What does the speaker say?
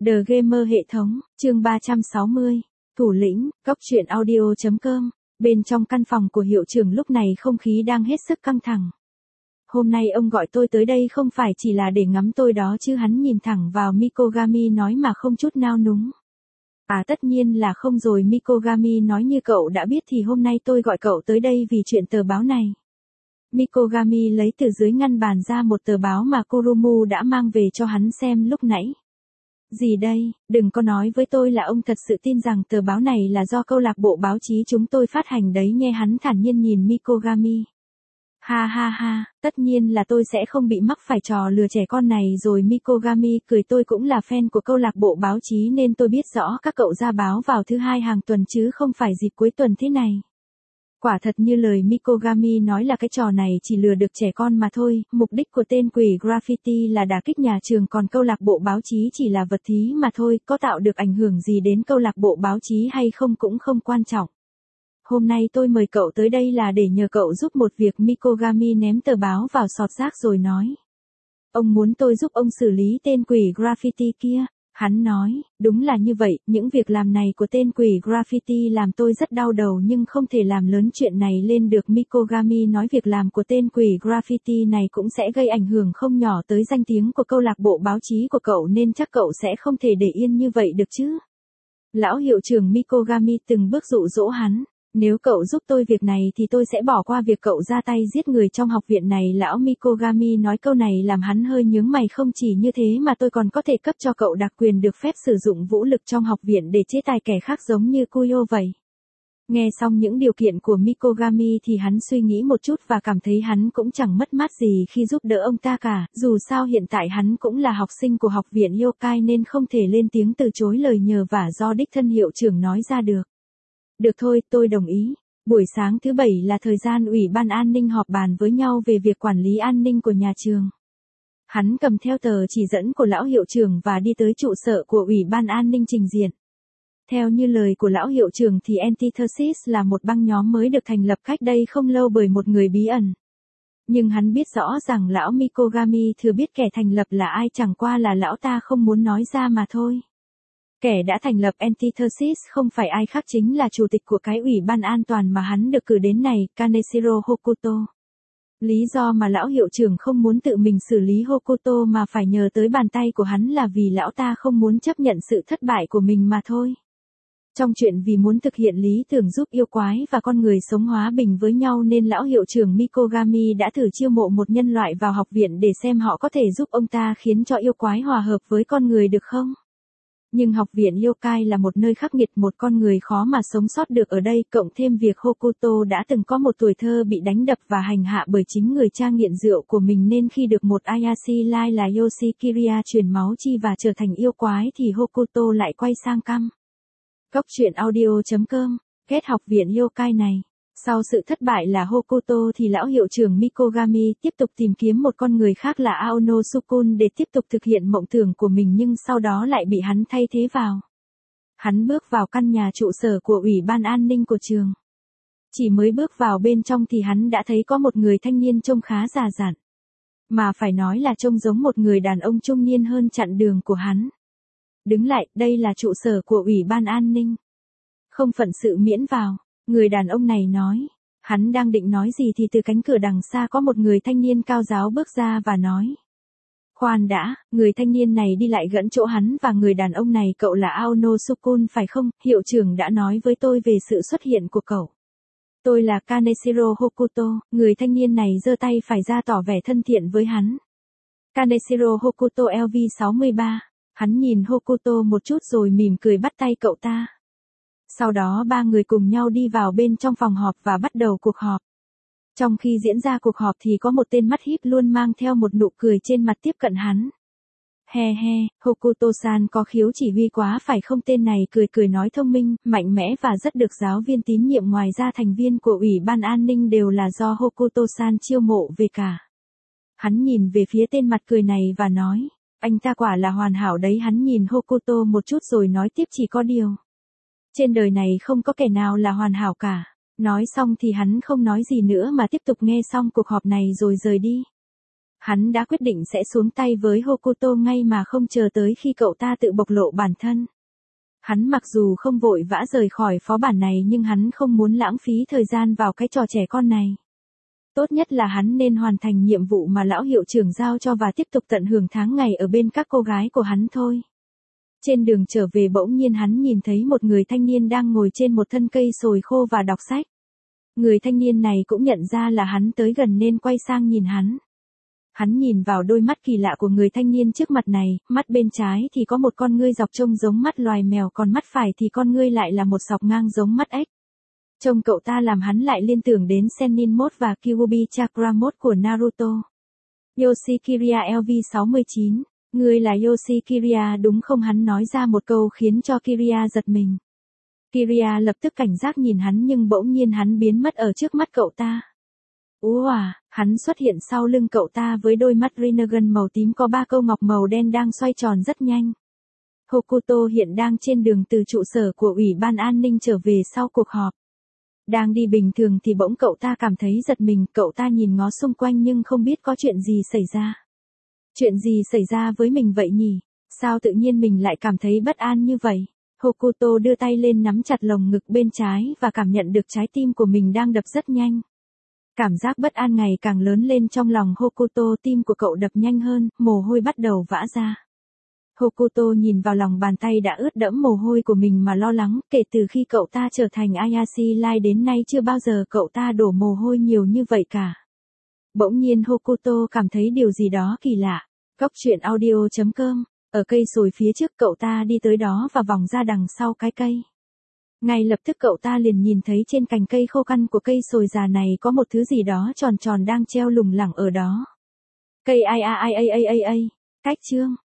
The Gamer hệ thống, chương 360, thủ lĩnh, cóc truyện audio.com, bên trong căn phòng của hiệu trưởng lúc này không khí đang hết sức căng thẳng. Hôm nay ông gọi tôi tới đây không phải chỉ là để ngắm tôi đó chứ, hắn nhìn thẳng vào Mikogami nói mà không chút nao núng. À tất nhiên là không rồi, Mikogami nói, như cậu đã biết thì hôm nay tôi gọi cậu tới đây vì chuyện tờ báo này. Mikogami lấy từ dưới ngăn bàn ra một tờ báo mà Kurumu đã mang về cho hắn xem lúc nãy. Gì đây, đừng có nói với tôi là ông thật sự tin rằng tờ báo này là do câu lạc bộ báo chí chúng tôi phát hành đấy nghe, hắn thản nhiên nhìn Mikogami. Ha ha ha, tất nhiên là tôi sẽ không bị mắc phải trò lừa trẻ con này rồi, Mikogami cười, tôi cũng là fan của câu lạc bộ báo chí nên tôi biết rõ các cậu ra báo vào thứ hai hàng tuần chứ không phải dịp cuối tuần thế này. Quả thật như lời Mikogami nói là cái trò này chỉ lừa được trẻ con mà thôi, mục đích của tên quỷ graffiti là đả kích nhà trường, còn câu lạc bộ báo chí chỉ là vật thí mà thôi, có tạo được ảnh hưởng gì đến câu lạc bộ báo chí hay không cũng không quan trọng. Hôm nay tôi mời cậu tới đây là để nhờ cậu giúp một việc. Mikogami ném tờ báo vào sọt rác rồi nói. Ông muốn tôi giúp ông xử lý tên quỷ graffiti kia? Hắn nói, đúng là như vậy, những việc làm này của tên quỷ graffiti làm tôi rất đau đầu nhưng không thể làm lớn chuyện này lên được. Mikogami nói việc làm của tên quỷ graffiti này cũng sẽ gây ảnh hưởng không nhỏ tới danh tiếng của câu lạc bộ báo chí của cậu nên chắc cậu sẽ không thể để yên như vậy được chứ. Lão hiệu trưởng Mikogami từng bước dụ dỗ hắn. Nếu cậu giúp tôi việc này thì tôi sẽ bỏ qua việc cậu ra tay giết người trong học viện này. Lão Mikogami nói câu này làm hắn hơi nhướng mày. Không chỉ như thế mà tôi còn có thể cấp cho cậu đặc quyền được phép sử dụng vũ lực trong học viện để chế tài kẻ khác giống như Kuyo vậy. Nghe xong những điều kiện của Mikogami thì hắn suy nghĩ một chút và cảm thấy hắn cũng chẳng mất mát gì khi giúp đỡ ông ta cả. Dù sao hiện tại hắn cũng là học sinh của học viện Yokai nên không thể lên tiếng từ chối lời nhờ vả do đích thân hiệu trưởng nói ra được. Được thôi, tôi đồng ý. Buổi sáng thứ Bảy là thời gian Ủy ban an ninh họp bàn với nhau về việc quản lý an ninh của nhà trường. Hắn cầm theo tờ chỉ dẫn của lão hiệu trưởng và đi tới trụ sở của Ủy ban an ninh trình diện. Theo như lời của lão hiệu trưởng thì Antithesis là một băng nhóm mới được thành lập cách đây không lâu bởi một người bí ẩn. Nhưng hắn biết rõ rằng lão Mikogami thừa biết kẻ thành lập là ai, chẳng qua là lão ta không muốn nói ra mà thôi. Kẻ đã thành lập Antithesis không phải ai khác chính là chủ tịch của cái ủy ban an toàn mà hắn được cử đến này, Kaneshiro Hokuto. Lý do mà lão hiệu trưởng không muốn tự mình xử lý Hokuto mà phải nhờ tới bàn tay của hắn là vì lão ta không muốn chấp nhận sự thất bại của mình mà thôi. Trong chuyện vì muốn thực hiện lý tưởng giúp yêu quái và con người sống hòa bình với nhau nên lão hiệu trưởng Mikogami đã thử chiêu mộ một nhân loại vào học viện để xem họ có thể giúp ông ta khiến cho yêu quái hòa hợp với con người được không. Nhưng học viện Yokai là một nơi khắc nghiệt, một con người khó mà sống sót được ở đây, cộng thêm việc Hokuto đã từng có một tuổi thơ bị đánh đập và hành hạ bởi chính người cha nghiện rượu của mình nên khi được một Ayashi lai là Yoshikiriya truyền máu chi và trở thành yêu quái thì Hokuto lại quay sang căm. Cóc truyện audio.com, kết học viện Yokai này. Sau sự thất bại là Hokuto thì lão hiệu trưởng Mikogami tiếp tục tìm kiếm một con người khác là Aono Sukun để tiếp tục thực hiện mộng tưởng của mình nhưng sau đó lại bị hắn thay thế vào. Hắn bước vào căn nhà trụ sở của Ủy ban an ninh của trường. Chỉ mới bước vào bên trong thì hắn đã thấy có một người thanh niên trông khá già dặn. Mà phải nói là trông giống một người đàn ông trung niên hơn chặn đường của hắn. Đứng lại, đây là trụ sở của Ủy ban an ninh. Không phận sự miễn vào. Người đàn ông này nói, hắn đang định nói gì thì từ cánh cửa đằng xa có một người thanh niên cao ráo bước ra và nói. Khoan đã, người thanh niên này đi lại gần chỗ hắn và người đàn ông này, cậu là Aono Sukun phải không? Hiệu trưởng đã nói với tôi về sự xuất hiện của cậu. Tôi là Kaneshiro Hokuto, người thanh niên này giơ tay phải ra tỏ vẻ thân thiện với hắn. Kaneshiro Hokuto LV63, hắn nhìn Hokuto một chút rồi mỉm cười bắt tay cậu ta. Sau đó ba người cùng nhau đi vào bên trong phòng họp và bắt đầu cuộc họp. Trong khi diễn ra cuộc họp thì có một tên mắt híp luôn mang theo một nụ cười trên mặt tiếp cận hắn. He he, Hokuto-san có khiếu chỉ huy quá phải không? Tên này cười cười nói thông minh, mạnh mẽ và rất được giáo viên tín nhiệm, ngoài ra thành viên của Ủy ban an ninh đều là do Hokuto-san chiêu mộ về cả. Hắn nhìn về phía tên mặt cười này và nói, anh ta quả là hoàn hảo đấy. Hắn nhìn Hokuto một chút rồi nói tiếp, chỉ có điều. Trên đời này không có kẻ nào là hoàn hảo cả. Nói xong thì hắn không nói gì nữa mà tiếp tục nghe xong cuộc họp này rồi rời đi. Hắn đã quyết định sẽ xuống tay với Hokuto ngay mà không chờ tới khi cậu ta tự bộc lộ bản thân. Hắn mặc dù không vội vã rời khỏi phó bản này nhưng hắn không muốn lãng phí thời gian vào cái trò trẻ con này. Tốt nhất là hắn nên hoàn thành nhiệm vụ mà lão hiệu trưởng giao cho và tiếp tục tận hưởng tháng ngày ở bên các cô gái của hắn thôi. Trên đường trở về bỗng nhiên hắn nhìn thấy một người thanh niên đang ngồi trên một thân cây sồi khô và đọc sách. Người thanh niên này cũng nhận ra là hắn tới gần nên quay sang nhìn hắn. Hắn nhìn vào đôi mắt kỳ lạ của người thanh niên trước mặt này, mắt bên trái thì có một con ngươi dọc trông giống mắt loài mèo còn mắt phải thì con ngươi lại là một sọc ngang giống mắt ếch. Trông cậu ta làm hắn lại liên tưởng đến Sennin Mode và Kyuubi Chakra Mode của Naruto. Yoshikiriya LV69, ngươi là Yoshikiriya đúng không? Hắn nói ra một câu khiến cho Kiriya giật mình. Kiriya lập tức cảnh giác nhìn hắn nhưng bỗng nhiên hắn biến mất ở trước mắt cậu ta. Hắn xuất hiện sau lưng cậu ta với đôi mắt Rinnegan màu tím có 3 câu ngọc màu đen đang xoay tròn rất nhanh. Hokuto hiện đang trên đường từ trụ sở của Ủy ban An ninh trở về sau cuộc họp. Đang đi bình thường thì bỗng cậu ta cảm thấy giật mình, cậu ta nhìn ngó xung quanh nhưng không biết có chuyện gì xảy ra. Chuyện gì xảy ra với mình vậy nhỉ? Sao tự nhiên mình lại cảm thấy bất an như vậy? Hokuto đưa tay lên nắm chặt lồng ngực bên trái và cảm nhận được trái tim của mình đang đập rất nhanh. Cảm giác bất an ngày càng lớn lên trong lòng Hokuto, tim của cậu đập nhanh hơn, mồ hôi bắt đầu vã ra. Hokuto nhìn vào lòng bàn tay đã ướt đẫm mồ hôi của mình mà lo lắng, kể từ khi cậu ta trở thành Ayashi Light đến nay chưa bao giờ cậu ta đổ mồ hôi nhiều như vậy cả. Bỗng nhiên Hokuto cảm thấy điều gì đó kỳ lạ. Cóc truyện audio.com, ở cây sồi phía trước cậu ta đi tới đó và vòng ra đằng sau cái cây. Ngay lập tức cậu ta liền nhìn thấy trên cành cây khô căn của cây sồi già này có một thứ gì đó tròn tròn đang treo lủng lẳng ở đó. Cây ai. Cách chương